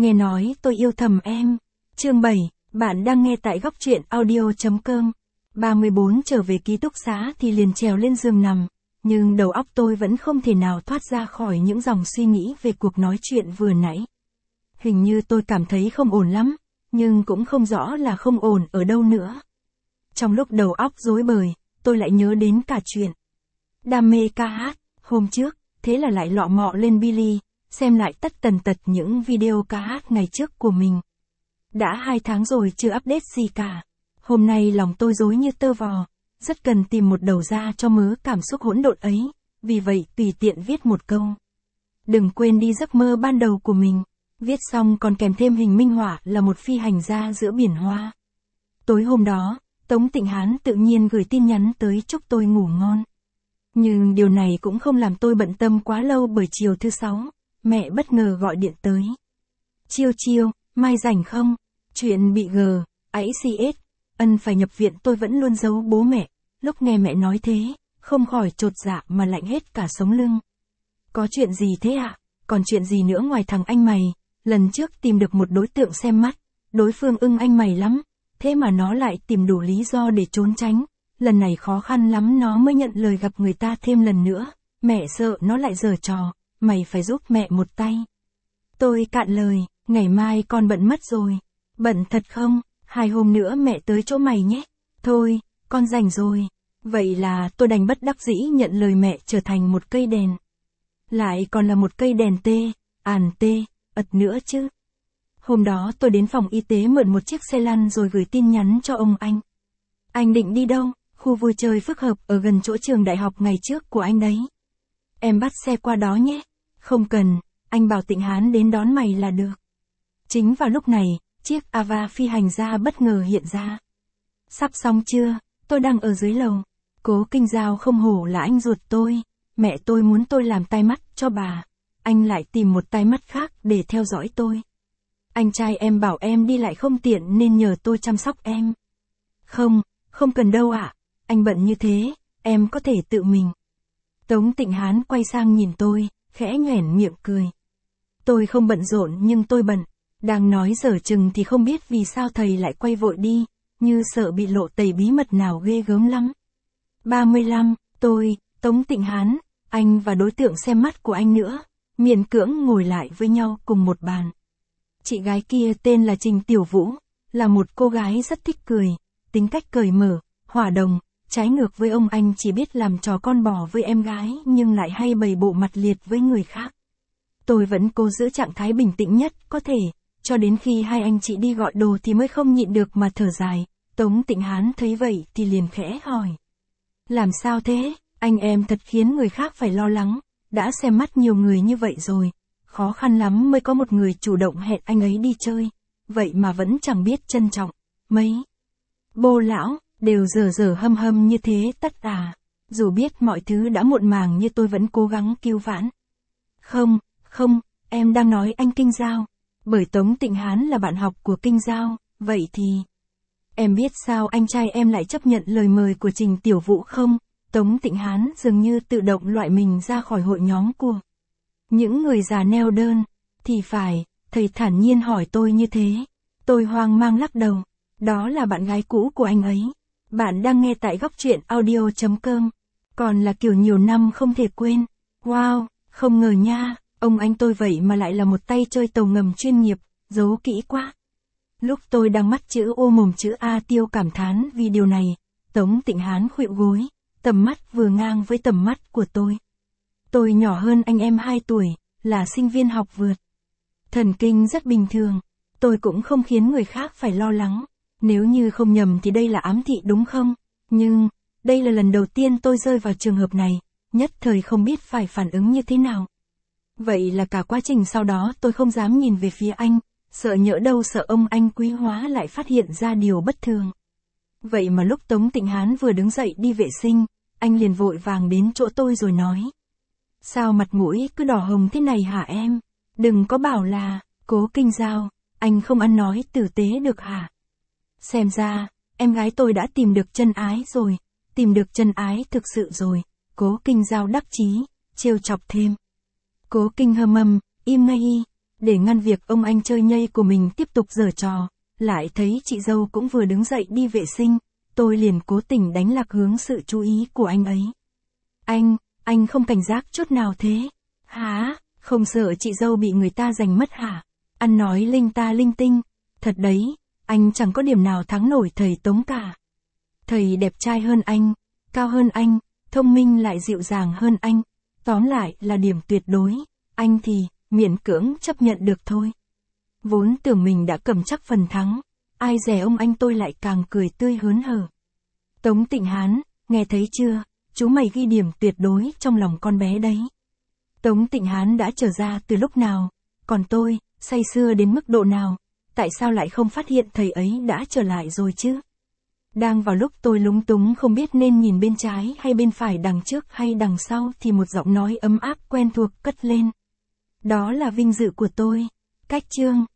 Nghe nói tôi yêu thầm em. Chương 7, bạn đang nghe tại góc truyện audio.com. 34 trở về ký túc xá thì liền trèo lên giường nằm, nhưng đầu óc tôi vẫn không thể nào thoát ra khỏi những dòng suy nghĩ về cuộc nói chuyện vừa nãy. Hình như tôi cảm thấy không ổn lắm, nhưng cũng không rõ là không ổn ở đâu nữa. Trong lúc đầu óc rối bời, tôi lại nhớ đến cả chuyện đam mê ca hát, hôm trước, thế là lại lọ mọ lên Billy, xem lại tất tần tật những video ca hát ngày trước của mình. Đã 2 tháng rồi chưa update gì cả. Hôm nay lòng tôi rối như tơ vò, rất cần tìm một đầu ra cho mớ cảm xúc hỗn độn ấy, vì vậy tùy tiện viết một câu. Đừng quên đi giấc mơ ban đầu của mình. Viết xong còn kèm thêm hình minh họa là một phi hành gia giữa biển hoa. Tối hôm đó, Tống Tịnh Hán tự nhiên gửi tin nhắn tới chúc tôi ngủ ngon. Nhưng điều này cũng không làm tôi bận tâm quá lâu, bởi chiều thứ 6, mẹ bất ngờ gọi điện tới. Chiêu, mai rảnh không? Chuyện bị AIDS, ân phải nhập viện tôi vẫn luôn giấu bố mẹ. Lúc nghe mẹ nói thế, không khỏi chột dạ mà lạnh hết cả sống lưng. Có chuyện gì thế ạ? Còn chuyện gì nữa ngoài thằng anh mày? Lần trước tìm được một đối tượng xem mắt, đối phương ưng anh mày lắm, thế mà nó lại tìm đủ lý do để trốn tránh. Lần này khó khăn lắm nó mới nhận lời gặp người ta thêm lần nữa, mẹ sợ nó lại giở trò, mày phải giúp mẹ một tay. Tôi cạn lời, ngày mai con bận mất rồi. Bận thật không? 2 hôm nữa mẹ tới chỗ mày nhé. Thôi, con rảnh rồi. Vậy là tôi đành bất đắc dĩ nhận lời mẹ, trở thành một cây đèn. Lại còn là một cây đèn ật nữa chứ. Hôm đó tôi đến phòng y tế mượn một chiếc xe lăn rồi gửi tin nhắn cho ông anh. Anh định đi đâu? Khu vui chơi phức hợp ở gần chỗ trường đại học ngày trước của anh đấy. Em bắt xe qua đó nhé. Không cần, anh bảo Tịnh Hán đến đón mày là được. Chính vào lúc này, chiếc Ava phi hành gia bất ngờ hiện ra. Sắp xong chưa? Tôi đang ở dưới lầu. Cố Kinh Giao không hổ là anh ruột tôi. Mẹ tôi muốn tôi làm tai mắt cho bà. Anh lại tìm một tai mắt khác để theo dõi tôi. Anh trai em bảo em đi lại không tiện nên nhờ tôi chăm sóc em. Không cần đâu ạ. Anh bận như thế, em có thể tự mình. Tống Tịnh Hán quay sang nhìn tôi, khẽ nhoẻn miệng cười. Tôi không bận rộn nhưng tôi bận. Đang nói dở chừng thì không biết vì sao thầy lại quay vội đi, như sợ bị lộ tẩy bí mật nào ghê gớm lắm. 35, tôi, Tống Tịnh Hán, anh và đối tượng xem mắt của anh nữa, miễn cưỡng ngồi lại với nhau cùng một bàn. Chị gái kia tên là Trình Tiểu Vũ, là một cô gái rất thích cười, tính cách cởi mở, hòa đồng, trái ngược với ông anh chỉ biết làm trò con bò với em gái nhưng lại hay bày bộ mặt liệt với người khác. Tôi vẫn cố giữ trạng thái bình tĩnh nhất có thể, cho đến khi hai anh chị đi gọi đồ thì mới không nhịn được mà thở dài. Tống Tịnh Hán thấy vậy thì liền khẽ hỏi. Làm sao thế? Anh em thật khiến người khác phải lo lắng, đã xem mắt nhiều người như vậy rồi. Khó khăn lắm mới có một người chủ động hẹn anh ấy đi chơi, vậy mà vẫn chẳng biết trân trọng. Mấy bô lão đều dở hâm như thế tất à. Dù biết mọi thứ đã muộn màng như tôi vẫn cố gắng cứu vãn. Không, em đang nói anh Kinh Giao. Bởi Tống Tịnh Hán là bạn học của Kinh Giao, vậy thì... Em biết sao anh trai em lại chấp nhận lời mời của Trình Tiểu Vũ không? Tống Tịnh Hán dường như tự động loại mình ra khỏi hội nhóm của những người già neo đơn. Thì phải, thầy thản nhiên hỏi tôi như thế. Tôi hoang mang lắc đầu. Đó là bạn gái cũ của anh ấy. Bạn đang nghe tại góc truyện audio.com. Còn là kiểu nhiều năm không thể quên. Wow, không ngờ nha, ông anh tôi vậy mà lại là một tay chơi tàu ngầm chuyên nghiệp, giấu kỹ quá. Lúc tôi đang mắt chữ O mồm chữ A tiêu cảm thán vì điều này, Tống Tịnh Hán khuỵu gối, tầm mắt vừa ngang với tầm mắt của tôi. Tôi nhỏ hơn anh em 2 tuổi, là sinh viên học vượt. Thần kinh rất bình thường, tôi cũng không khiến người khác phải lo lắng. Nếu như không nhầm thì đây là ám thị đúng không? Nhưng, đây là lần đầu tiên tôi rơi vào trường hợp này, nhất thời không biết phải phản ứng như thế nào. Vậy là cả quá trình sau đó tôi không dám nhìn về phía anh, sợ nhỡ đâu sợ ông anh Quý Hóa lại phát hiện ra điều bất thường. Vậy mà lúc Tống Tịnh Hán vừa đứng dậy đi vệ sinh, anh liền vội vàng đến chỗ tôi rồi nói. Sao mặt mũi cứ đỏ hồng thế này hả em? Đừng có bảo là, Cố Kinh Giao, anh không ăn nói tử tế được hả? Xem ra, em gái tôi đã tìm được chân ái rồi, tìm được chân ái thực sự rồi. Cố Kinh Giao đắc chí, trêu chọc thêm. Cố Kinh hâm im ngay y. để ngăn việc ông anh chơi nhây của mình tiếp tục giở trò, lại thấy chị dâu cũng vừa đứng dậy đi vệ sinh, tôi liền cố tình đánh lạc hướng sự chú ý của anh ấy. Anh không cảnh giác chút nào thế? Hả, không sợ chị dâu bị người ta giành mất hả? Ăn nói linh ta linh tinh, thật đấy, anh chẳng có điểm nào thắng nổi thầy Tống cả. Thầy đẹp trai hơn anh, cao hơn anh, thông minh lại dịu dàng hơn anh, tóm lại là điểm tuyệt đối, anh thì, miễn cưỡng chấp nhận được thôi. Vốn tưởng mình đã cầm chắc phần thắng, ai dè ông anh tôi lại càng cười tươi hớn hở. Tống Tịnh Hán, nghe thấy chưa, chú mày ghi điểm tuyệt đối trong lòng con bé đấy. Tống Tịnh Hán đã trở ra từ lúc nào, còn tôi, say sưa đến mức độ nào, tại sao lại không phát hiện thầy ấy đã trở lại rồi chứ? Đang vào lúc tôi lúng túng không biết nên nhìn bên trái hay bên phải, đằng trước hay đằng sau, thì một giọng nói ấm áp quen thuộc cất lên. Đó là vinh dự của tôi. Cách chương